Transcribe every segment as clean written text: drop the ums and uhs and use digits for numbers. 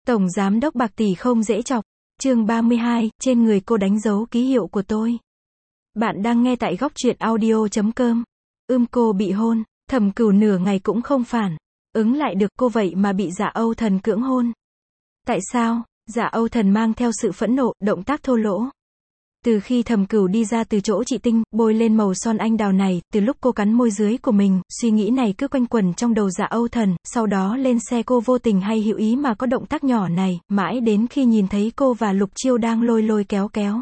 Tổng giám đốc bạc tỷ không dễ chọc. Chương 32, trên người cô đánh dấu ký hiệu của tôi. Bạn đang nghe tại góc truyện audio.com. Cô bị hôn, Thẩm Cửu nửa ngày cũng không phản ứng lại được, cô vậy mà bị Dạ Âu Thần cưỡng hôn. Tại sao? Dạ Âu Thần mang theo sự phẫn nộ, động tác thô lỗ. Từ khi Thẩm Cửu đi ra từ chỗ chị Tinh, bôi lên màu son anh đào này, từ lúc cô cắn môi dưới của mình, suy nghĩ này cứ quanh quẩn trong đầu Dạ Âu Thần, sau đó lên xe cô vô tình hay hữu ý mà có động tác nhỏ này, mãi đến khi nhìn thấy cô và Lục Chiêu đang lôi lôi kéo kéo.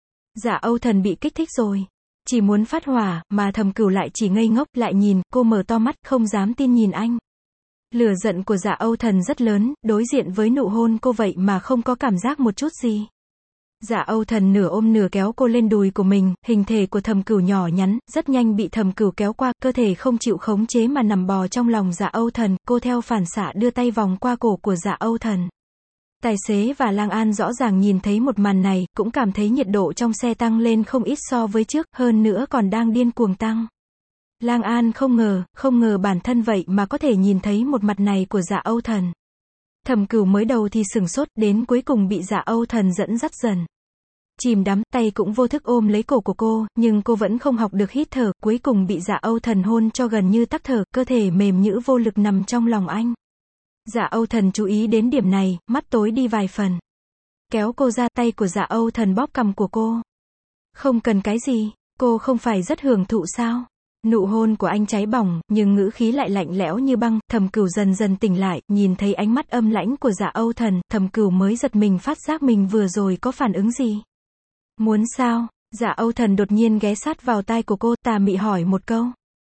Dạ Âu Thần bị kích thích rồi. Chỉ muốn phát hỏa, mà Thẩm Cửu lại chỉ ngây ngốc, lại nhìn, cô mở to mắt, không dám tin nhìn anh. Lửa giận của Dạ Âu Thần rất lớn, đối diện với nụ hôn cô vậy mà không có cảm giác một chút gì. Dạ Âu Thần nửa ôm nửa kéo cô lên đùi của mình, hình thể của Thẩm Cửu nhỏ nhắn, rất nhanh bị Thẩm Cửu kéo qua, cơ thể không chịu khống chế mà nằm bò trong lòng Dạ Âu Thần, cô theo phản xạ đưa tay vòng qua cổ của Dạ Âu Thần. Tài xế và Lang An rõ ràng nhìn thấy một màn này, cũng cảm thấy nhiệt độ trong xe tăng lên không ít so với trước, hơn nữa còn đang điên cuồng tăng. Lang An không ngờ bản thân vậy mà có thể nhìn thấy một mặt này của Dạ Âu Thần. Thẩm Cửu mới đầu thì sửng sốt, đến cuối cùng bị Dạ Âu Thần dẫn dắt dần. Chìm đắm, tay cũng vô thức ôm lấy cổ của cô, nhưng cô vẫn không học được hít thở, cuối cùng bị Dạ Âu Thần hôn cho gần như tắc thở, cơ thể mềm nhũn vô lực nằm trong lòng anh. Dạ Âu Thần chú ý đến điểm này, mắt tối đi vài phần. Kéo cô ra, tay của Dạ Âu Thần bóp cằm của cô. Không cần cái gì, cô không phải rất hưởng thụ sao? Nụ hôn của anh cháy bỏng, nhưng ngữ khí lại lạnh lẽo như băng. Thẩm Cửu dần dần tỉnh lại, nhìn thấy ánh mắt âm lãnh của Dạ Âu Thần, Thẩm Cửu mới giật mình phát giác mình vừa rồi có phản ứng gì. Muốn sao? Dạ Âu Thần đột nhiên ghé sát vào tai của cô, tà mị hỏi một câu.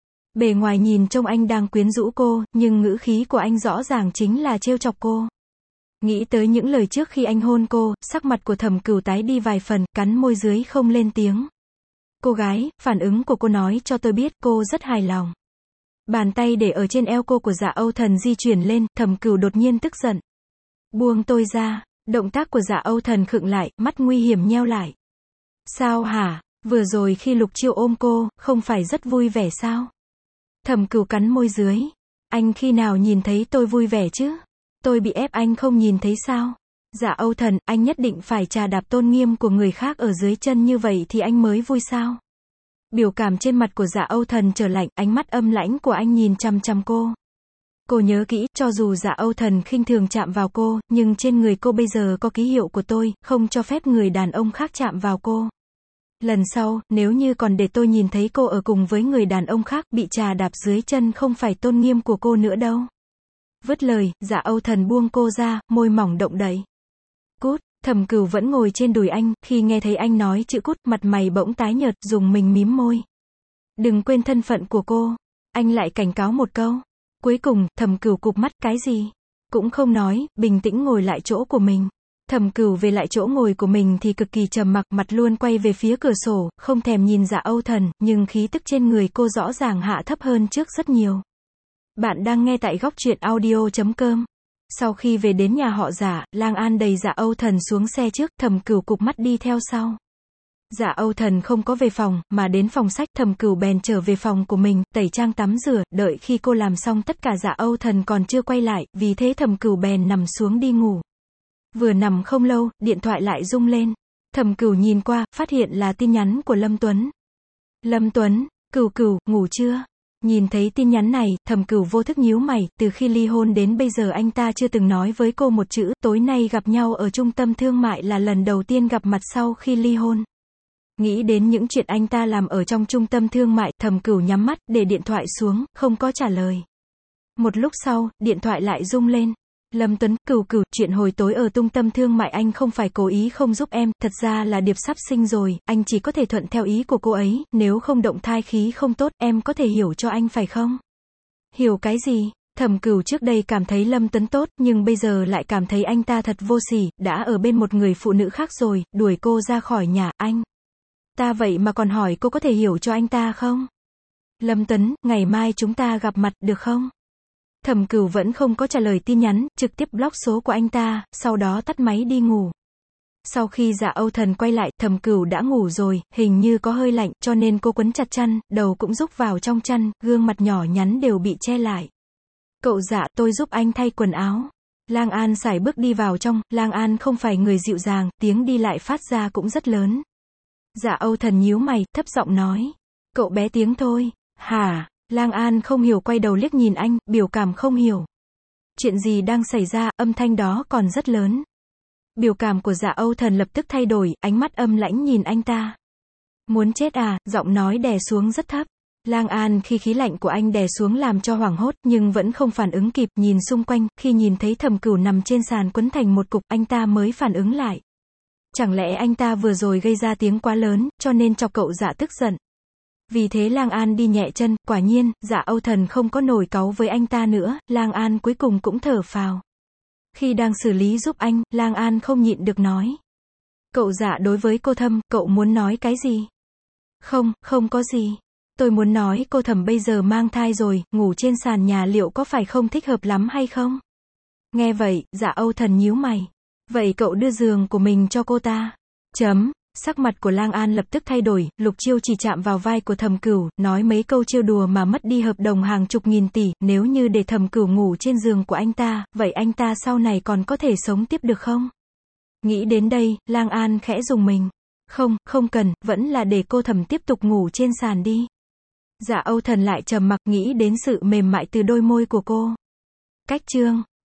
Bề ngoài nhìn trông anh đang quyến rũ cô, nhưng ngữ khí của anh rõ ràng chính là trêu chọc cô. Nghĩ tới những lời trước khi anh hôn cô, sắc mặt của Thẩm Cửu tái đi vài phần, cắn môi dưới không lên tiếng. Cô gái, phản ứng của cô nói cho tôi biết cô rất hài lòng. Bàn tay để ở trên eo cô của Dạ Âu Thần di chuyển lên, Thẩm Cửu đột nhiên tức giận. Buông tôi ra. Động tác của Dạ Âu Thần khựng lại, mắt nguy hiểm nheo lại. Sao hả? Vừa rồi khi Lục Chiêu ôm cô, không phải rất vui vẻ sao? Thẩm Cửu cắn môi dưới. Anh khi nào nhìn thấy tôi vui vẻ chứ? Tôi bị ép anh không nhìn thấy sao? Dạ Âu Thần, anh nhất định phải trà đạp tôn nghiêm của người khác ở dưới chân như vậy thì anh mới vui sao? Biểu cảm trên mặt của Dạ Âu Thần trở lạnh, ánh mắt âm lãnh của anh nhìn chằm chằm cô. Cô nhớ kỹ, cho dù Dạ Âu Thần khinh thường chạm vào cô, nhưng trên người cô bây giờ có ký hiệu của tôi, không cho phép người đàn ông khác chạm vào cô. Lần sau, nếu như còn để tôi nhìn thấy cô ở cùng với người đàn ông khác, bị trà đạp dưới chân không phải tôn nghiêm của cô nữa đâu. Vứt lời, Dạ Âu Thần buông cô ra, môi mỏng động đậy. Cút. Thẩm Cửu vẫn ngồi trên đùi anh, khi nghe thấy anh nói chữ cút, mặt mày bỗng tái nhợt, dùng mình mím môi. Đừng quên thân phận của cô. Anh lại cảnh cáo một câu. Cuối cùng, Thẩm Cửu cụp mắt, cái gì? Cũng không nói, bình tĩnh ngồi lại chỗ của mình. Thẩm Cửu về lại chỗ ngồi của mình thì cực kỳ trầm mặc, mặt luôn quay về phía cửa sổ, không thèm nhìn Dạ Âu Thần, nhưng khí tức trên người cô rõ ràng hạ thấp hơn trước rất nhiều. Bạn đang nghe tại góc truyện audio.com. Sau khi về đến nhà họ Dạ, Lang An đẩy Dạ Âu Thần xuống xe trước, Thẩm Cửu cụp mắt đi theo sau. Dạ Âu Thần không có về phòng, mà đến phòng sách, Thẩm Cửu bèn trở về phòng của mình, tẩy trang tắm rửa, đợi khi cô làm xong tất cả Dạ Âu Thần còn chưa quay lại, vì thế Thẩm Cửu bèn nằm xuống đi ngủ. Vừa nằm không lâu, điện thoại lại rung lên. Thẩm Cửu nhìn qua, phát hiện là tin nhắn của Lâm Tuấn. Lâm Tuấn, Cửu, ngủ chưa? Nhìn thấy tin nhắn này, Thẩm Cửu vô thức nhíu mày, từ khi ly hôn đến bây giờ anh ta chưa từng nói với cô một chữ, tối nay gặp nhau ở trung tâm thương mại là lần đầu tiên gặp mặt sau khi ly hôn. Nghĩ đến những chuyện anh ta làm ở trong trung tâm thương mại, Thẩm Cửu nhắm mắt, để điện thoại xuống, không có trả lời. Một lúc sau, điện thoại lại rung lên. Lâm Tuấn, Cửu, chuyện hồi tối ở trung tâm thương mại anh không phải cố ý không giúp em, thật ra là Điệp sắp sinh rồi, anh chỉ có thể thuận theo ý của cô ấy, nếu không động thai khí không tốt, em có thể hiểu cho anh phải không? Hiểu cái gì? Thẩm Cửu trước đây cảm thấy Lâm Tuấn tốt, nhưng bây giờ lại cảm thấy anh ta thật vô sỉ, đã ở bên một người phụ nữ khác rồi, đuổi cô ra khỏi nhà, anh ta vậy mà còn hỏi cô có thể hiểu cho anh ta không? Lâm Tuấn, ngày mai chúng ta gặp mặt, được không? Thẩm Cửu vẫn không có trả lời tin nhắn, trực tiếp block số của anh ta, sau đó tắt máy đi ngủ. Sau khi Dạ Âu Thần quay lại, Thẩm Cửu đã ngủ rồi, hình như có hơi lạnh, cho nên cô quấn chặt chăn, đầu cũng rúc vào trong chăn, gương mặt nhỏ nhắn đều bị che lại. Cậu Dạ, tôi giúp anh thay quần áo. Lang An sải bước đi vào trong, Lang An không phải người dịu dàng, tiếng đi lại phát ra cũng rất lớn. Dạ Âu Thần nhíu mày, thấp giọng nói. Cậu bé tiếng thôi. Hả? Lang An không hiểu quay đầu liếc nhìn anh, biểu cảm không hiểu. Chuyện gì đang xảy ra, âm thanh đó còn rất lớn. Biểu cảm của Dạ Âu Thần lập tức thay đổi, ánh mắt âm lãnh nhìn anh ta. Muốn chết à, giọng nói đè xuống rất thấp. Lang An khi khí lạnh của anh đè xuống làm cho hoảng hốt, nhưng vẫn không phản ứng kịp, nhìn xung quanh, khi nhìn thấy Thẩm Cửu nằm trên sàn quấn thành một cục, anh ta mới phản ứng lại. Chẳng lẽ anh ta vừa rồi gây ra tiếng quá lớn, cho nên chọc cậu Dạ tức giận. Vì thế Lang An đi nhẹ chân, quả nhiên, Dạ Âu Thần không có nổi cáu với anh ta nữa, Lang An cuối cùng cũng thở phào. Khi đang xử lý giúp anh, Lang An không nhịn được nói. Cậu Dạ đối với cô Thâm, cậu muốn nói cái gì? Không có gì. Tôi muốn nói cô Thẩm bây giờ mang thai rồi, ngủ trên sàn nhà liệu có phải không thích hợp lắm hay không? Nghe vậy, Dạ Âu Thần nhíu mày. Vậy cậu đưa giường của mình cho cô ta. Sắc mặt của Lang An lập tức thay đổi, Lục Chiêu chỉ chạm vào vai của Thẩm Cửu, nói mấy câu trêu đùa mà mất đi hợp đồng hàng chục nghìn tỷ, nếu như để Thẩm Cửu ngủ trên giường của anh ta, vậy anh ta sau này còn có thể sống tiếp được không? Nghĩ đến đây, Lang An khẽ rùng mình. Không cần, vẫn là để cô Thẩm tiếp tục ngủ trên sàn đi. Dạ Âu Thần lại trầm mặc nghĩ đến sự mềm mại từ đôi môi của cô. Cách chương